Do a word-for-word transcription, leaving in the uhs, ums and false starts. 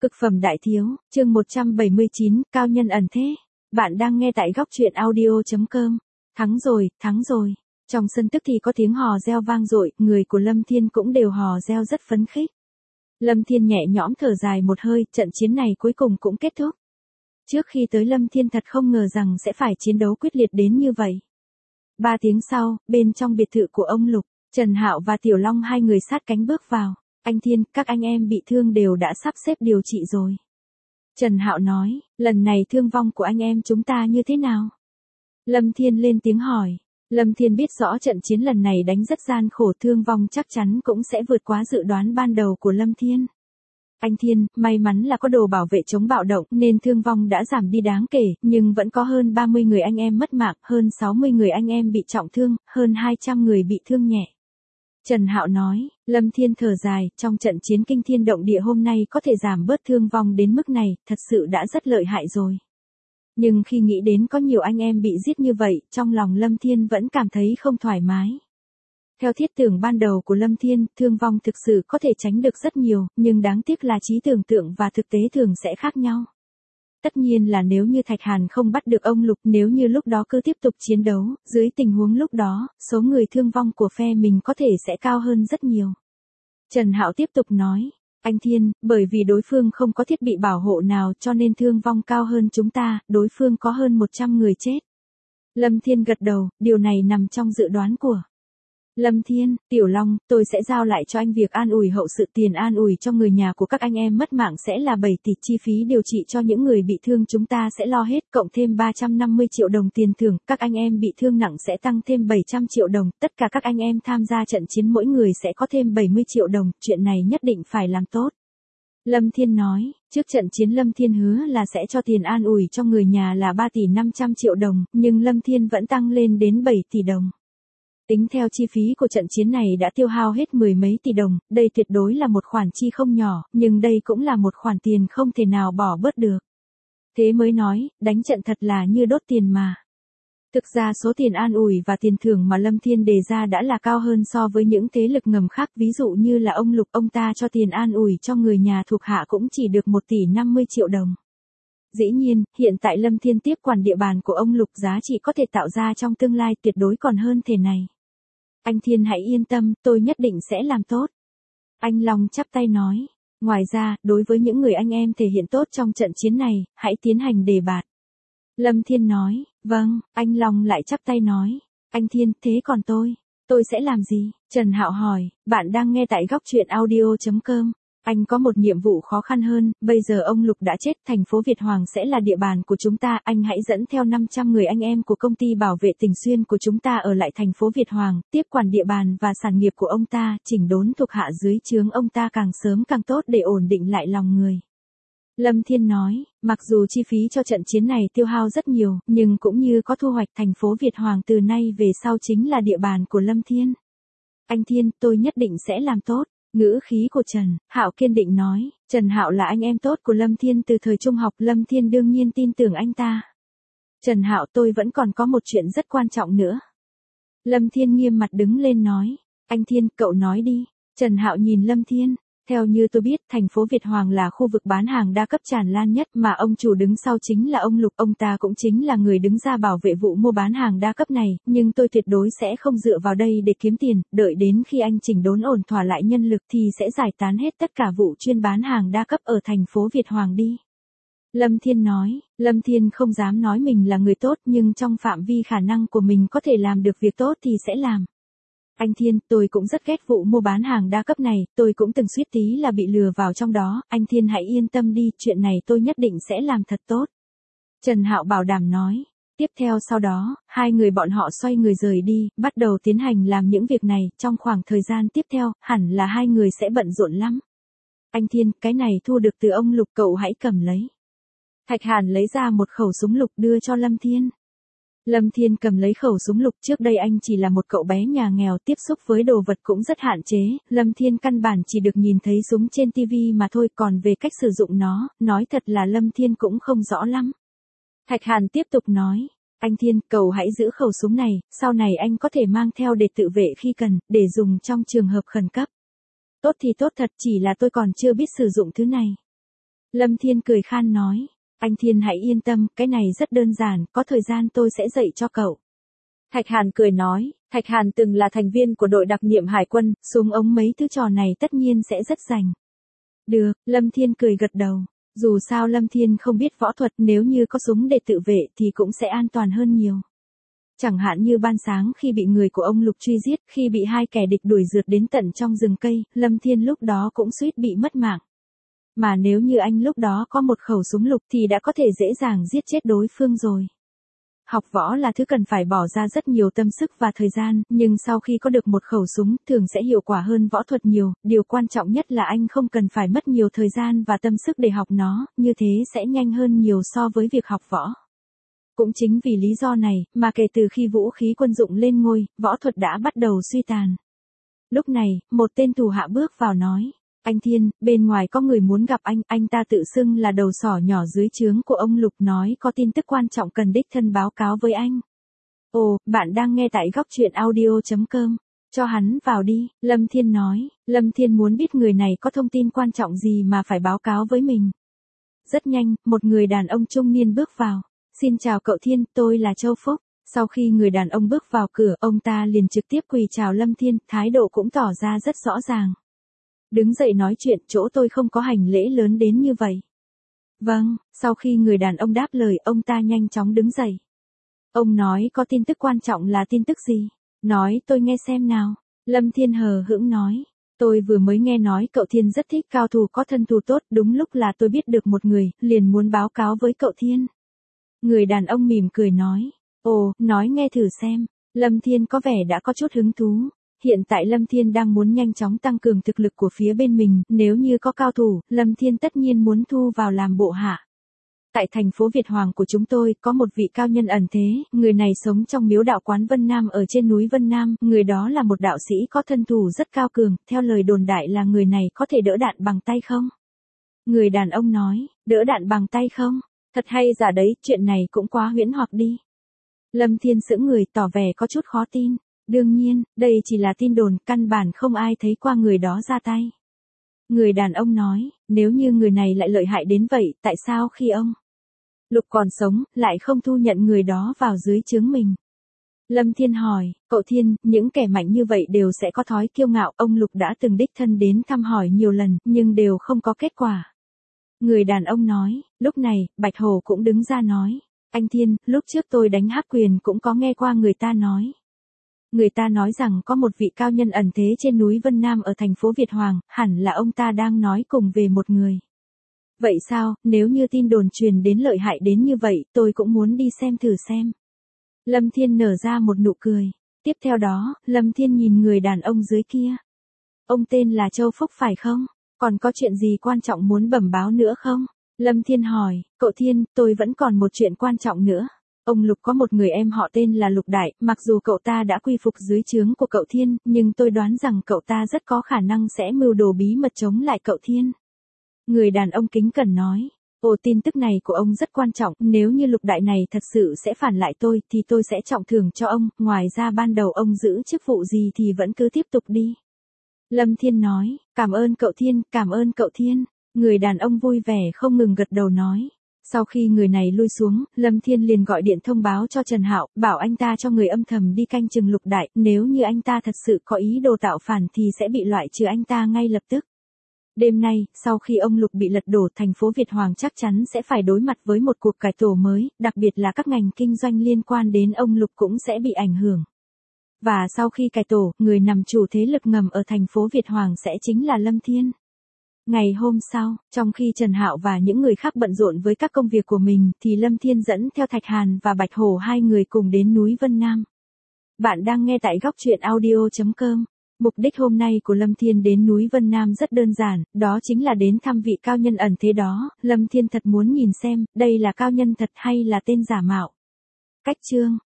Cực phẩm đại thiếu, chương một trăm bảy mươi chín, cao nhân ẩn thế. Bạn đang nghe tại góc truyện audio.com. Thắng rồi, thắng rồi. Trong sân tức thì có tiếng hò reo vang dội, người của Lâm Thiên cũng đều hò reo rất phấn khích. Lâm Thiên nhẹ nhõm thở dài một hơi, trận chiến này cuối cùng cũng kết thúc. Trước khi tới Lâm Thiên thật không ngờ rằng sẽ phải chiến đấu quyết liệt đến như vậy. Ba tiếng sau, bên trong biệt thự của ông Lục, Trần Hạo và Tiểu Long hai người sát cánh bước vào. Anh Thiên, các anh em bị thương đều đã sắp xếp điều trị rồi. Trần Hạo nói, lần này thương vong của anh em chúng ta như thế nào? Lâm Thiên lên tiếng hỏi. Lâm Thiên biết rõ trận chiến lần này đánh rất gian khổ, thương vong chắc chắn cũng sẽ vượt quá dự đoán ban đầu của Lâm Thiên. Anh Thiên, may mắn là có đồ bảo vệ chống bạo động nên thương vong đã giảm đi đáng kể, nhưng vẫn có hơn ba mươi người anh em mất mạng, hơn sáu mươi người anh em bị trọng thương, hơn hai trăm người bị thương nhẹ. Trần Hạo nói, Lâm Thiên thở dài, trong trận chiến kinh thiên động địa hôm nay có thể giảm bớt thương vong đến mức này, thật sự đã rất lợi hại rồi. Nhưng khi nghĩ đến có nhiều anh em bị giết như vậy, trong lòng Lâm Thiên vẫn cảm thấy không thoải mái. Theo thiết tưởng ban đầu của Lâm Thiên, thương vong thực sự có thể tránh được rất nhiều, nhưng đáng tiếc là trí tưởng tượng và thực tế thường sẽ khác nhau. Tất nhiên là nếu như Thạch Hàn không bắt được ông Lục, nếu như lúc đó cứ tiếp tục chiến đấu, dưới tình huống lúc đó, số người thương vong của phe mình có thể sẽ cao hơn rất nhiều. Trần Hạo tiếp tục nói, anh Thiên, bởi vì đối phương không có thiết bị bảo hộ nào cho nên thương vong cao hơn chúng ta, đối phương có hơn một trăm người chết. Lâm Thiên gật đầu, điều này nằm trong dự đoán của Lâm Thiên. Tiểu Long, tôi sẽ giao lại cho anh việc an ủi hậu sự, tiền an ủi cho người nhà của các anh em mất mạng sẽ là bảy tỷ, chi phí điều trị cho những người bị thương chúng ta sẽ lo hết, cộng thêm ba trăm năm mươi triệu đồng tiền thưởng, các anh em bị thương nặng sẽ tăng thêm bảy trăm triệu đồng, tất cả các anh em tham gia trận chiến mỗi người sẽ có thêm bảy mươi triệu đồng, chuyện này nhất định phải làm tốt. Lâm Thiên nói, trước trận chiến Lâm Thiên hứa là sẽ cho tiền an ủi cho người nhà là ba tỷ năm trăm triệu đồng, nhưng Lâm Thiên vẫn tăng lên đến bảy tỷ đồng. Tính theo chi phí của trận chiến này đã tiêu hao hết mười mấy tỷ đồng, đây tuyệt đối là một khoản chi không nhỏ, nhưng đây cũng là một khoản tiền không thể nào bỏ bớt được. Thế mới nói, đánh trận thật là như đốt tiền mà. Thực ra số tiền an ủi và tiền thưởng mà Lâm Thiên đề ra đã là cao hơn so với những thế lực ngầm khác, ví dụ như là ông Lục, ông ta cho tiền an ủi cho người nhà thuộc hạ cũng chỉ được một tỷ năm mươi triệu đồng. Dĩ nhiên, hiện tại Lâm Thiên tiếp quản địa bàn của ông Lục, giá trị có thể tạo ra trong tương lai tuyệt đối còn hơn thế này. Anh Thiên hãy yên tâm, tôi nhất định sẽ làm tốt. Anh Long chắp tay nói. Ngoài ra, đối với những người anh em thể hiện tốt trong trận chiến này, hãy tiến hành đề bạt. Lâm Thiên nói, vâng, anh Long lại chắp tay nói. Anh Thiên, thế còn tôi? Tôi sẽ làm gì? Trần Hạo hỏi, bạn đang nghe tại góc truyện audio.com. Anh có một nhiệm vụ khó khăn hơn, bây giờ ông Lục đã chết, thành phố Việt Hoàng sẽ là địa bàn của chúng ta, anh hãy dẫn theo năm trăm người anh em của công ty bảo vệ Tỉnh Xuyên của chúng ta ở lại thành phố Việt Hoàng, tiếp quản địa bàn và sản nghiệp của ông ta, chỉnh đốn thuộc hạ dưới trướng ông ta càng sớm càng tốt để ổn định lại lòng người. Lâm Thiên nói, mặc dù chi phí cho trận chiến này tiêu hao rất nhiều, nhưng cũng như có thu hoạch, thành phố Việt Hoàng từ nay về sau chính là địa bàn của Lâm Thiên. Anh Thiên, tôi nhất định sẽ làm tốt. Ngữ khí của Trần Hạo kiên định nói, Trần Hạo là anh em tốt của Lâm Thiên từ thời trung học, Lâm Thiên đương nhiên tin tưởng anh ta. Trần Hạo, tôi vẫn còn có một chuyện rất quan trọng nữa. Lâm Thiên nghiêm mặt đứng lên nói, anh Thiên, cậu nói đi. Trần Hạo nhìn Lâm Thiên, theo như tôi biết, thành phố Việt Hoàng là khu vực bán hàng đa cấp tràn lan nhất, mà ông chủ đứng sau chính là ông Lục, ông ta cũng chính là người đứng ra bảo vệ vụ mua bán hàng đa cấp này, nhưng tôi tuyệt đối sẽ không dựa vào đây để kiếm tiền, đợi đến khi anh chỉnh đốn ổn thỏa lại nhân lực thì sẽ giải tán hết tất cả vụ chuyên bán hàng đa cấp ở thành phố Việt Hoàng đi. Lâm Thiên nói, Lâm Thiên không dám nói mình là người tốt, nhưng trong phạm vi khả năng của mình có thể làm được việc tốt thì sẽ làm. Anh Thiên, tôi cũng rất ghét vụ mua bán hàng đa cấp này, tôi cũng từng suýt tí là bị lừa vào trong đó, anh Thiên hãy yên tâm đi, chuyện này tôi nhất định sẽ làm thật tốt. Trần Hạo bảo đảm nói. Tiếp theo sau đó, hai người bọn họ xoay người rời đi, bắt đầu tiến hành làm những việc này, trong khoảng thời gian tiếp theo, hẳn là hai người sẽ bận rộn lắm. Anh Thiên, cái này thu được từ ông Lục, cậu hãy cầm lấy. Thạch Hàn lấy ra một khẩu súng lục đưa cho Lâm Thiên. Lâm Thiên cầm lấy khẩu súng lục, trước đây anh chỉ là một cậu bé nhà nghèo, tiếp xúc với đồ vật cũng rất hạn chế, Lâm Thiên căn bản chỉ được nhìn thấy súng trên tivi mà thôi, còn về cách sử dụng nó, nói thật là Lâm Thiên cũng không rõ lắm. Thạch Hàn tiếp tục nói, anh Thiên, cậu hãy giữ khẩu súng này, sau này anh có thể mang theo để tự vệ khi cần, để dùng trong trường hợp khẩn cấp. Tốt thì tốt thật, chỉ là tôi còn chưa biết sử dụng thứ này. Lâm Thiên cười khan nói, anh Thiên hãy yên tâm, cái này rất đơn giản, có thời gian tôi sẽ dạy cho cậu. Thạch Hàn cười nói, Thạch Hàn từng là thành viên của đội đặc nhiệm hải quân, súng ống mấy thứ trò này tất nhiên sẽ rất rành. Được, Lâm Thiên cười gật đầu. Dù sao Lâm Thiên không biết võ thuật, nếu như có súng để tự vệ thì cũng sẽ an toàn hơn nhiều. Chẳng hạn như ban sáng khi bị người của ông Lục truy giết, khi bị hai kẻ địch đuổi rượt đến tận trong rừng cây, Lâm Thiên lúc đó cũng suýt bị mất mạng. Mà nếu như anh lúc đó có một khẩu súng lục thì đã có thể dễ dàng giết chết đối phương rồi. Học võ là thứ cần phải bỏ ra rất nhiều tâm sức và thời gian, nhưng sau khi có được một khẩu súng, thường sẽ hiệu quả hơn võ thuật nhiều, điều quan trọng nhất là anh không cần phải mất nhiều thời gian và tâm sức để học nó, như thế sẽ nhanh hơn nhiều so với việc học võ. Cũng chính vì lý do này, mà kể từ khi vũ khí quân dụng lên ngôi, võ thuật đã bắt đầu suy tàn. Lúc này, một tên thủ hạ bước vào nói, anh Thiên, bên ngoài có người muốn gặp anh, anh ta tự xưng là đầu sỏ nhỏ dưới trướng của ông Lục, nói có tin tức quan trọng cần đích thân báo cáo với anh. Ồ, bạn đang nghe tại góc truyện audio chấm com, cho hắn vào đi, Lâm Thiên nói, Lâm Thiên muốn biết người này có thông tin quan trọng gì mà phải báo cáo với mình. Rất nhanh, một người đàn ông trung niên bước vào, xin chào cậu Thiên, tôi là Châu Phúc. Sau khi người đàn ông bước vào cửa, ông ta liền trực tiếp quỳ chào Lâm Thiên, thái độ cũng tỏ ra rất rõ ràng. Đứng dậy nói chuyện, chỗ tôi không có hành lễ lớn đến như vậy. Vâng, sau khi người đàn ông đáp lời, ông ta nhanh chóng đứng dậy. Ông nói có tin tức quan trọng là tin tức gì? Nói tôi nghe xem nào. Lâm Thiên hờ hững nói. Tôi vừa mới nghe nói cậu Thiên rất thích cao thủ có thân thủ tốt, đúng lúc là tôi biết được một người, liền muốn báo cáo với cậu Thiên. Người đàn ông mỉm cười nói. Ồ, nói nghe thử xem. Lâm Thiên có vẻ đã có chút hứng thú. Hiện tại Lâm Thiên đang muốn nhanh chóng tăng cường thực lực của phía bên mình, nếu như có cao thủ, Lâm Thiên tất nhiên muốn thu vào làm bộ hạ. Tại thành phố Việt Hoàng của chúng tôi, có một vị cao nhân ẩn thế, người này sống trong miếu đạo quán Vân Nam ở trên núi Vân Nam, người đó là một đạo sĩ có thân thủ rất cao cường, theo lời đồn đại là người này có thể đỡ đạn bằng tay không? Người đàn ông nói, đỡ đạn bằng tay không? Thật hay giả đấy, chuyện này cũng quá huyễn hoặc đi. Lâm Thiên sững người tỏ vẻ có chút khó tin. Đương nhiên, đây chỉ là tin đồn, căn bản không ai thấy qua người đó ra tay. Người đàn ông nói, nếu như người này lại lợi hại đến vậy, tại sao khi ông Lục còn sống, lại không thu nhận người đó vào dưới trướng mình? Lâm Thiên hỏi, cậu Thiên, những kẻ mạnh như vậy đều sẽ có thói kiêu ngạo, ông Lục đã từng đích thân đến thăm hỏi nhiều lần, nhưng đều không có kết quả. Người đàn ông nói, lúc này, Bạch Hổ cũng đứng ra nói, anh Thiên, lúc trước tôi đánh Hắc Quyền cũng có nghe qua người ta nói. Người ta nói rằng có một vị cao nhân ẩn thế trên núi Vân Nam ở thành phố Việt Hoàng, hẳn là ông ta đang nói cùng về một người. Vậy sao, nếu như tin đồn truyền đến lợi hại đến như vậy, tôi cũng muốn đi xem thử xem. Lâm Thiên nở ra một nụ cười. Tiếp theo đó, Lâm Thiên nhìn người đàn ông dưới kia. Ông tên là Châu Phúc phải không? Còn có chuyện gì quan trọng muốn bẩm báo nữa không? Lâm Thiên hỏi, cậu Thiên, tôi vẫn còn một chuyện quan trọng nữa. Ông Lục có một người em họ tên là Lục Đại, mặc dù cậu ta đã quy phục dưới trướng của cậu Thiên, nhưng tôi đoán rằng cậu ta rất có khả năng sẽ mưu đồ bí mật chống lại cậu Thiên. Người đàn ông kính cẩn nói, ồ, tin tức này của ông rất quan trọng, nếu như Lục Đại này thật sự sẽ phản lại tôi, thì tôi sẽ trọng thưởng cho ông, ngoài ra ban đầu ông giữ chức vụ gì thì vẫn cứ tiếp tục đi. Lâm Thiên nói, cảm ơn cậu Thiên, cảm ơn cậu Thiên. Người đàn ông vui vẻ không ngừng gật đầu nói. Sau khi người này lui xuống, Lâm Thiên liền gọi điện thông báo cho Trần Hạo, bảo anh ta cho người âm thầm đi canh chừng Lục Đại, nếu như anh ta thật sự có ý đồ tạo phản thì sẽ bị loại trừ anh ta ngay lập tức. Đêm nay, sau khi ông Lục bị lật đổ, thành phố Việt Hoàng chắc chắn sẽ phải đối mặt với một cuộc cải tổ mới, đặc biệt là các ngành kinh doanh liên quan đến ông Lục cũng sẽ bị ảnh hưởng. Và sau khi cải tổ, người nằm chủ thế lực ngầm ở thành phố Việt Hoàng sẽ chính là Lâm Thiên. Ngày hôm sau, trong khi Trần Hạo và những người khác bận rộn với các công việc của mình, thì Lâm Thiên dẫn theo Thạch Hàn và Bạch Hổ hai người cùng đến núi Vân Nam. Bạn đang nghe tại góc truyện audio chấm com. Mục đích hôm nay của Lâm Thiên đến núi Vân Nam rất đơn giản, đó chính là đến thăm vị cao nhân ẩn thế đó. Lâm Thiên thật muốn nhìn xem, đây là cao nhân thật hay là tên giả mạo. Cách chương